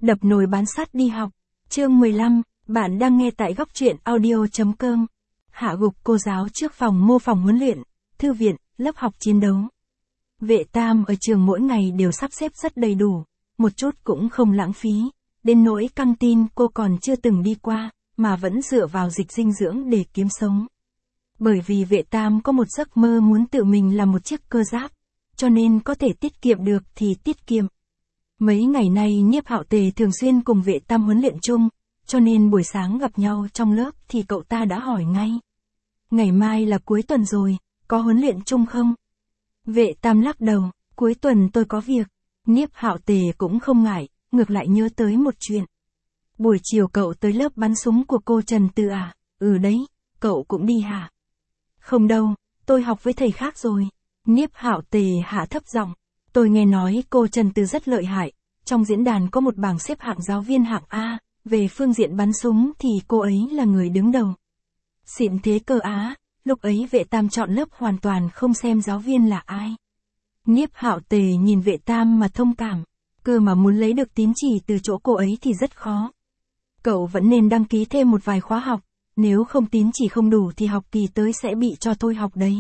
Đập nồi bán sắt đi học. Chương 15, bạn đang nghe tại góc truyện audio.com. Hạ gục cô giáo trước phòng mô phỏng huấn luyện, thư viện, lớp học chiến đấu. Vệ Tam ở trường mỗi ngày đều sắp xếp rất đầy đủ, một chút cũng không lãng phí, đến nỗi căng tin cô còn chưa từng đi qua, mà vẫn dựa vào dịch dinh dưỡng để kiếm sống. Bởi vì Vệ Tam có một giấc mơ muốn tự mình làm một chiếc cơ giáp, cho nên có thể tiết kiệm được thì tiết kiệm. Mấy ngày nay Nhiếp Hạo Tề thường xuyên cùng Vệ Tam huấn luyện chung, cho nên buổi sáng gặp nhau trong lớp thì cậu ta đã hỏi ngay. Ngày mai là cuối tuần rồi, có huấn luyện chung không? Vệ Tam lắc đầu, cuối tuần tôi có việc. Nhiếp Hạo Tề cũng không ngại, ngược lại nhớ tới một chuyện. Buổi chiều cậu tới lớp bắn súng của cô Trần Từ à? Ừ đấy, cậu cũng đi hả? Không đâu, tôi học với thầy khác rồi. Nhiếp Hạo Tề hạ thấp giọng. Tôi nghe nói cô Trần Từ rất lợi hại, trong diễn đàn có một bảng xếp hạng giáo viên hạng A, về phương diện bắn súng thì cô ấy là người đứng đầu. Xịn thế cơ á, lúc ấy Vệ Tam chọn lớp hoàn toàn không xem giáo viên là ai. Nhiếp Hạo Tề nhìn Vệ Tam mà thông cảm, cơ mà muốn lấy được tín chỉ từ chỗ cô ấy thì rất khó. Cậu vẫn nên đăng ký thêm một vài khóa học, nếu không tín chỉ không đủ thì học kỳ tới sẽ bị cho thôi học đấy.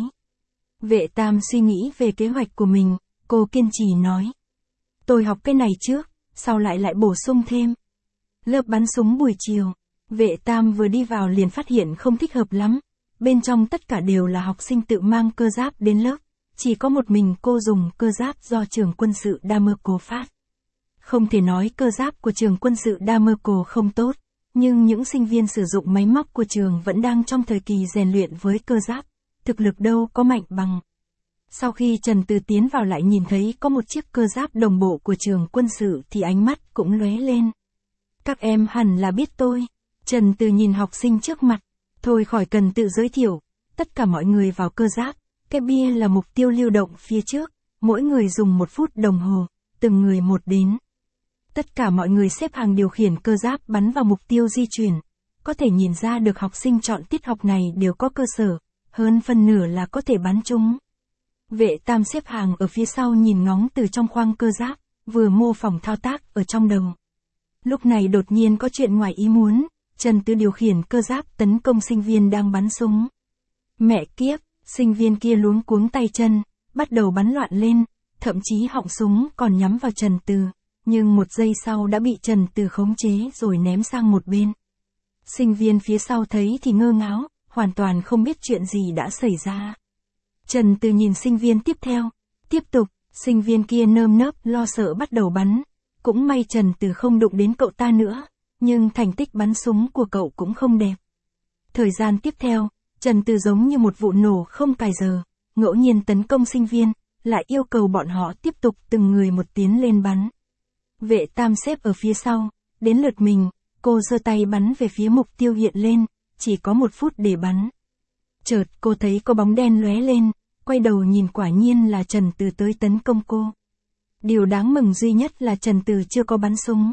Vệ Tam suy nghĩ về kế hoạch của mình, cô kiên trì nói. Tôi học cái này trước, sau lại bổ sung thêm. Lớp bắn súng buổi chiều, Vệ Tam vừa đi vào liền phát hiện không thích hợp lắm. Bên trong tất cả đều là học sinh tự mang cơ giáp đến lớp, chỉ có một mình cô dùng cơ giáp do trường quân sự Damerco phát. Không thể nói cơ giáp của trường quân sự Damerco không tốt, nhưng những sinh viên sử dụng máy móc của trường vẫn đang trong thời kỳ rèn luyện với cơ giáp, thực lực đâu có mạnh bằng. Sau khi Trần Từ tiến vào lại nhìn thấy có một chiếc cơ giáp đồng bộ của trường quân sự thì ánh mắt cũng lóe lên. Các em hẳn là biết tôi. Trần Từ nhìn học sinh trước mặt. Thôi khỏi cần tự giới thiệu. Tất cả mọi người vào cơ giáp. Cái bia là mục tiêu lưu động phía trước. Mỗi người dùng 1 phút đồng hồ. Từng người một đến. Tất cả mọi người xếp hàng điều khiển cơ giáp bắn vào mục tiêu di chuyển. Có thể nhìn ra được học sinh chọn tiết học này đều có cơ sở. Hơn phân nửa là có thể bắn chúng. Vệ Tam xếp hàng ở phía sau nhìn ngóng từ trong khoang cơ giáp, vừa mô phỏng thao tác ở trong đầu. Lúc này đột nhiên có chuyện ngoài ý muốn, Trần Từ điều khiển cơ giáp tấn công sinh viên đang bắn súng. Mẹ kiếp, sinh viên kia luống cuống tay chân, bắt đầu bắn loạn lên, thậm chí họng súng còn nhắm vào Trần Từ, nhưng 1 giây sau đã bị Trần Từ khống chế rồi ném sang một bên. Sinh viên phía sau thấy thì ngơ ngáo, hoàn toàn không biết chuyện gì đã xảy ra. Trần Từ nhìn sinh viên tiếp theo, tiếp tục, sinh viên kia nơm nớp lo sợ bắt đầu bắn. Cũng may Trần Từ không đụng đến cậu ta nữa, nhưng thành tích bắn súng của cậu cũng không đẹp. Thời gian tiếp theo, Trần Từ giống như một vụ nổ không cài giờ, ngẫu nhiên tấn công sinh viên, lại yêu cầu bọn họ tiếp tục từng người một tiến lên bắn. Vệ Tam xếp ở phía sau, đến lượt mình, cô giơ tay bắn về phía mục tiêu hiện lên, chỉ có 1 phút để bắn. Chợt cô thấy có bóng đen lóe lên, quay đầu nhìn quả nhiên là Trần Từ tới tấn công cô. Điều đáng mừng duy nhất là Trần Từ chưa có bắn súng.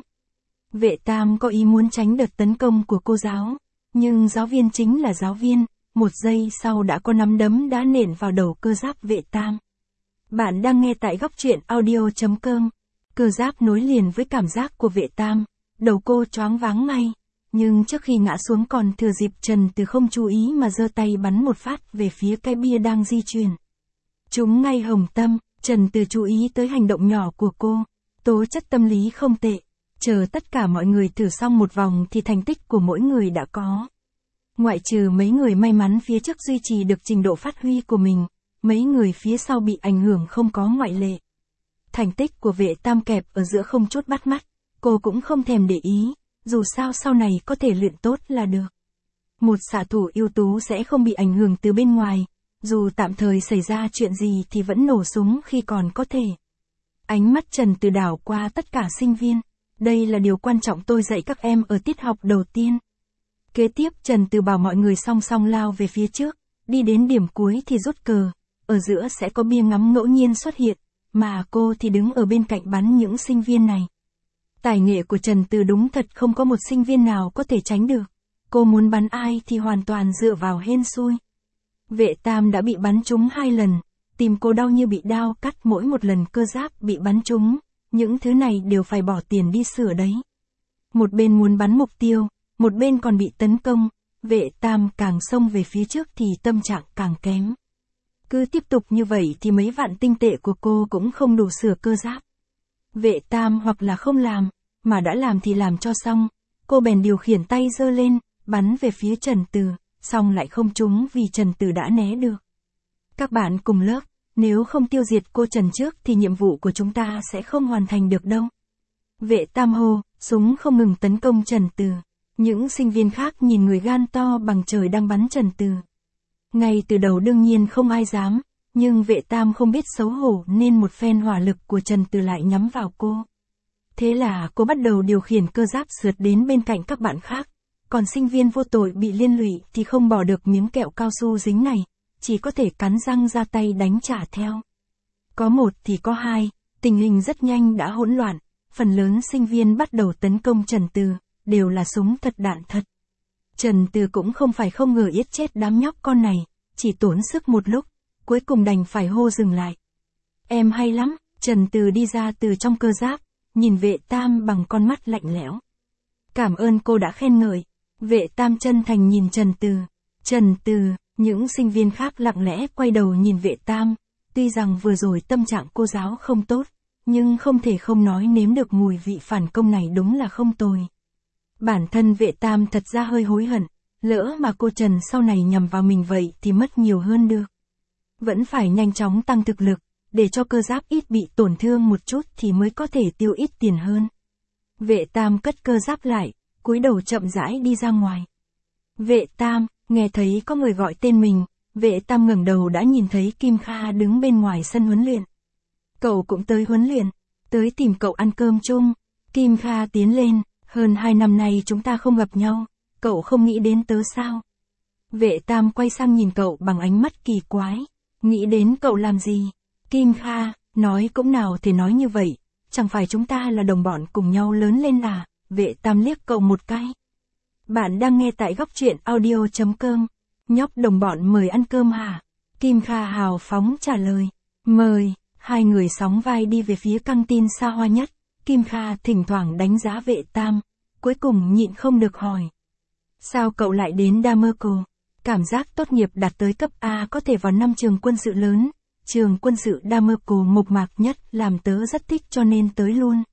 Vệ Tam có ý muốn tránh đợt tấn công của cô giáo, nhưng giáo viên chính là giáo viên, 1 giây sau đã có nắm đấm đã nện vào đầu cơ giáp Vệ Tam. Bạn đang nghe tại góc truyện audio.com. Cơ giáp nối liền với cảm giác của Vệ Tam, đầu cô choáng váng ngay. Nhưng trước khi ngã xuống còn thừa dịp Trần Từ không chú ý mà giơ tay bắn một phát về phía cái bia đang di chuyển. Trúng ngay hồng tâm, Trần Từ chú ý tới hành động nhỏ của cô. Tố chất tâm lý không tệ. Chờ tất cả mọi người thử xong một vòng thì thành tích của mỗi người đã có. Ngoại trừ mấy người may mắn phía trước duy trì được trình độ phát huy của mình, mấy người phía sau bị ảnh hưởng không có ngoại lệ. Thành tích của Vệ Tam kẹp ở giữa không chút bắt mắt, cô cũng không thèm để ý. Dù sao sau này có thể luyện tốt là được. Một xạ thủ ưu tú sẽ không bị ảnh hưởng từ bên ngoài, dù tạm thời xảy ra chuyện gì thì vẫn nổ súng khi còn có thể. Ánh mắt Trần Từ đảo qua tất cả sinh viên. Đây là điều quan trọng tôi dạy các em ở tiết học đầu tiên. Kế tiếp Trần Từ bảo mọi người song song lao về phía trước, đi đến điểm cuối thì rút cờ, ở giữa sẽ có bia ngắm ngẫu nhiên xuất hiện, mà cô thì đứng ở bên cạnh bắn những sinh viên này. Tài nghệ của Trần Từ đúng thật không có một sinh viên nào có thể tránh được. Cô muốn bắn ai thì hoàn toàn dựa vào hên xui. Vệ Tam đã bị bắn trúng 2 lần, tim cô đau như bị đao cắt mỗi một lần cơ giáp bị bắn trúng. Những thứ này đều phải bỏ tiền đi sửa đấy. Một bên muốn bắn mục tiêu, một bên còn bị tấn công, vệ tam càng xông về phía trước thì tâm trạng càng kém. Cứ tiếp tục như vậy thì mấy vạn tinh tệ của cô cũng không đủ sửa cơ giáp. Vệ tam hoặc là không làm, mà đã làm thì làm cho xong, cô bèn điều khiển tay giơ lên, bắn về phía Trần Từ, xong lại không trúng vì Trần Từ đã né được. Các bạn cùng lớp, nếu không tiêu diệt cô Trần trước thì nhiệm vụ của chúng ta sẽ không hoàn thành được đâu. Vệ tam hô, súng không ngừng tấn công Trần Từ. Những sinh viên khác nhìn người gan to bằng trời đang bắn Trần Từ. Ngay từ đầu đương nhiên không ai dám, nhưng vệ tam không biết xấu hổ nên một phen hỏa lực của Trần Từ lại nhắm vào cô. Thế là cô bắt đầu điều khiển cơ giáp sượt đến bên cạnh các bạn khác, còn sinh viên vô tội bị liên lụy thì không bỏ được miếng kẹo cao su dính này, chỉ có thể cắn răng ra tay đánh trả theo. Có một thì có hai, tình hình rất nhanh đã hỗn loạn, phần lớn sinh viên bắt đầu tấn công Trần Từ, đều là súng thật đạn thật. Trần Từ cũng không phải không ngờ giết chết đám nhóc con này, chỉ tốn sức một lúc, cuối cùng đành phải hô dừng lại. Em hay lắm, Trần Từ đi ra từ trong cơ giáp, nhìn vệ tam bằng con mắt lạnh lẽo. Cảm ơn cô đã khen ngợi. Vệ tam chân thành nhìn Trần Từ. Trần Từ, những sinh viên khác lặng lẽ quay đầu nhìn vệ tam, tuy rằng vừa rồi tâm trạng cô giáo không tốt, nhưng không thể không nói nếm được mùi vị phản công này đúng là không tồi. Bản thân vệ tam thật ra hơi hối hận, lỡ mà cô Trần sau này nhằm vào mình vậy thì mất nhiều hơn được. Vẫn phải nhanh chóng tăng thực lực, để cho cơ giáp ít bị tổn thương một chút thì mới có thể tiêu ít tiền hơn. Vệ tam cất cơ giáp lại, cúi đầu chậm rãi đi ra ngoài. Vệ tam, nghe thấy có người gọi tên mình, vệ tam ngẩng đầu đã nhìn thấy Kim Kha đứng bên ngoài sân huấn luyện. Cậu cũng tới huấn luyện, tới tìm cậu ăn cơm chung. Kim Kha tiến lên, hơn 2 năm nay chúng ta không gặp nhau, cậu không nghĩ đến tớ sao? Vệ tam quay sang nhìn cậu bằng ánh mắt kỳ quái, nghĩ đến cậu làm gì? Kim Kha, nói cũng nào thì nói như vậy, chẳng phải chúng ta là đồng bọn cùng nhau lớn lên à? Vệ tam liếc cậu một cái. Bạn đang nghe tại góc truyện audio.com. Nhóc đồng bọn mời ăn cơm hả? Kim Kha hào phóng trả lời. Mời. Hai người sóng vai đi về phía căng tin xa hoa nhất. Kim Kha thỉnh thoảng đánh giá vệ tam, cuối cùng nhịn không được hỏi. Sao cậu lại đến Damerco? Cảm giác tốt nghiệp đạt tới cấp A có thể vào 5 trường quân sự lớn. Trường quân sự Damerco mộc mạc nhất làm tớ rất thích cho nên tới luôn.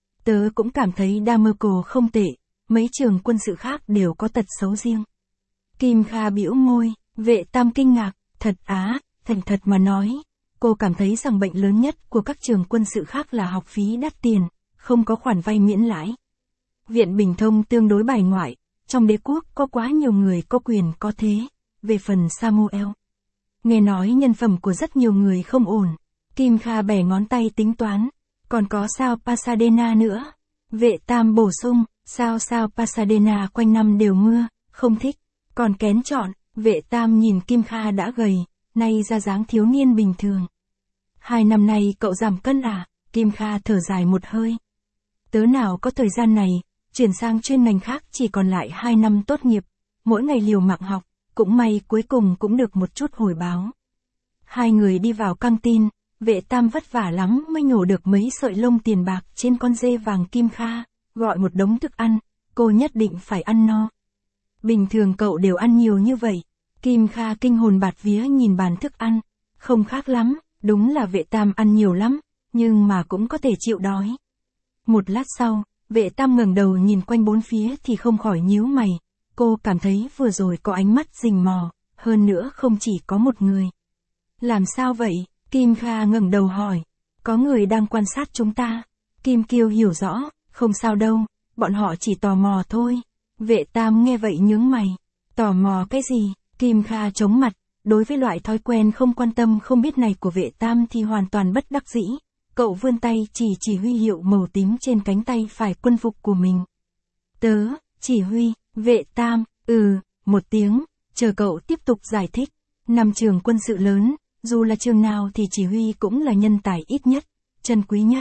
Tớ cũng cảm thấy Damerco không tệ, mấy trường quân sự khác đều có tật xấu riêng. Kim Kha bĩu môi, vệ tam kinh ngạc, thật á, thành thật mà nói. Cô cảm thấy rằng bệnh lớn nhất của các trường quân sự khác là học phí đắt tiền, không có khoản vay miễn lãi. Viện Bình Thông tương đối bài ngoại, trong đế quốc có quá nhiều người có quyền có thế. Về phần Samuel, nghe nói nhân phẩm của rất nhiều người không ổn. Kim Kha bẻ ngón tay tính toán, còn có sao Pasadena nữa. Vệ tam bổ sung, sao Pasadena quanh năm đều mưa, không thích. Còn kén chọn, vệ tam nhìn Kim Kha đã gầy, nay ra dáng thiếu niên bình thường. 2 năm nay cậu giảm cân à? Kim Kha thở dài một hơi. Tớ nào có thời gian này, chuyển sang chuyên ngành khác chỉ còn lại 2 năm tốt nghiệp, mỗi ngày liều mạng học, cũng may cuối cùng cũng được một chút hồi báo. Hai người đi vào căng tin, vệ tam vất vả lắm mới nhổ được mấy sợi lông tiền bạc trên con dê vàng Kim Kha, gọi một đống thức ăn, cô nhất định phải ăn no. Bình thường cậu đều ăn nhiều như vậy. Kim Kha kinh hồn bạt vía nhìn bàn thức ăn, không khác lắm, đúng là vệ tam ăn nhiều lắm, nhưng mà cũng có thể chịu đói. Một lát sau, vệ tam ngẩng đầu nhìn quanh bốn phía thì không khỏi nhíu mày, cô cảm thấy vừa rồi có ánh mắt rình mò, hơn nữa không chỉ có một người. Làm sao vậy? Kim Kha ngẩng đầu hỏi, có người đang quan sát chúng ta. Kim Kiêu hiểu rõ, không sao đâu, bọn họ chỉ tò mò thôi. Vệ tam nghe vậy nhướng mày, tò mò cái gì? Kim Kha chống mặt, đối với loại thói quen không quan tâm không biết này của vệ tam thì hoàn toàn bất đắc dĩ. Cậu vươn tay chỉ huy hiệu màu tím trên cánh tay phải quân phục của mình. Tớ, chỉ huy, vệ tam, một tiếng, chờ cậu tiếp tục giải thích. 5 trường quân sự lớn, dù là trường nào thì chỉ huy cũng là nhân tài ít nhất, chân quý nhất.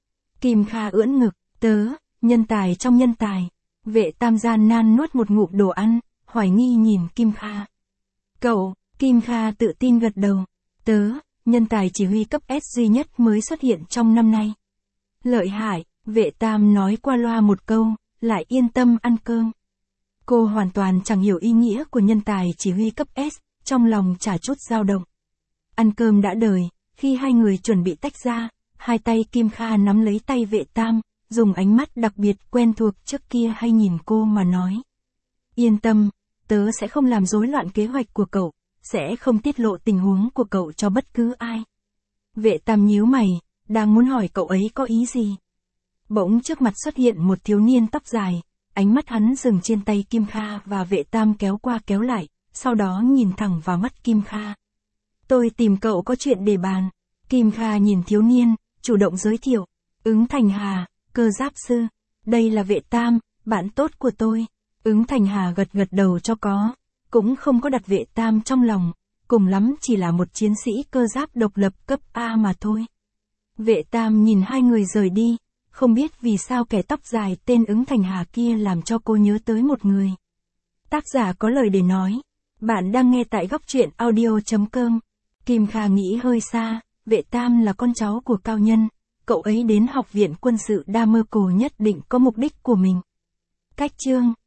Kim Kha ưỡn ngực, tớ, nhân tài trong nhân tài. Vệ tam gian nan nuốt một ngụm đồ ăn, hoài nghi nhìn Kim Kha. Cậu, Kim Kha tự tin gật đầu. Tớ, nhân tài chỉ huy cấp S duy nhất mới xuất hiện trong năm nay. Lợi hại, vệ tam nói qua loa một câu, lại yên tâm ăn cơm. Cô hoàn toàn chẳng hiểu ý nghĩa của nhân tài chỉ huy cấp S, trong lòng chả chút dao động. Ăn cơm đã đời, khi hai người chuẩn bị tách ra, hai tay Kim Kha nắm lấy tay Vệ Tam, dùng ánh mắt đặc biệt quen thuộc trước kia hay nhìn cô mà nói. Yên tâm, tớ sẽ không làm rối loạn kế hoạch của cậu, sẽ không tiết lộ tình huống của cậu cho bất cứ ai. Vệ Tam nhíu mày, đang muốn hỏi cậu ấy có ý gì. Bỗng trước mặt xuất hiện một thiếu niên tóc dài, ánh mắt hắn dừng trên tay Kim Kha và Vệ Tam kéo qua kéo lại, sau đó nhìn thẳng vào mắt Kim Kha. Tôi tìm cậu có chuyện để bàn. Kim Kha nhìn thiếu niên, chủ động giới thiệu. Ứng Thành Hà, cơ giáp sư. Đây là Vệ Tam, bạn tốt của tôi. Ứng Thành Hà gật gật đầu cho có. Cũng không có đặt Vệ Tam trong lòng. Cùng lắm chỉ là một chiến sĩ cơ giáp độc lập cấp A mà thôi. Vệ Tam nhìn hai người rời đi. Không biết vì sao kẻ tóc dài tên Ứng Thành Hà kia làm cho cô nhớ tới một người. Tác giả có lời để nói. Bạn đang nghe tại góc truyện audio.com. Kim Kha nghĩ hơi xa, Vệ Tam là con cháu của cao nhân, cậu ấy đến học viện quân sự Đa Mơ Cổ nhất định có mục đích của mình. Cách chương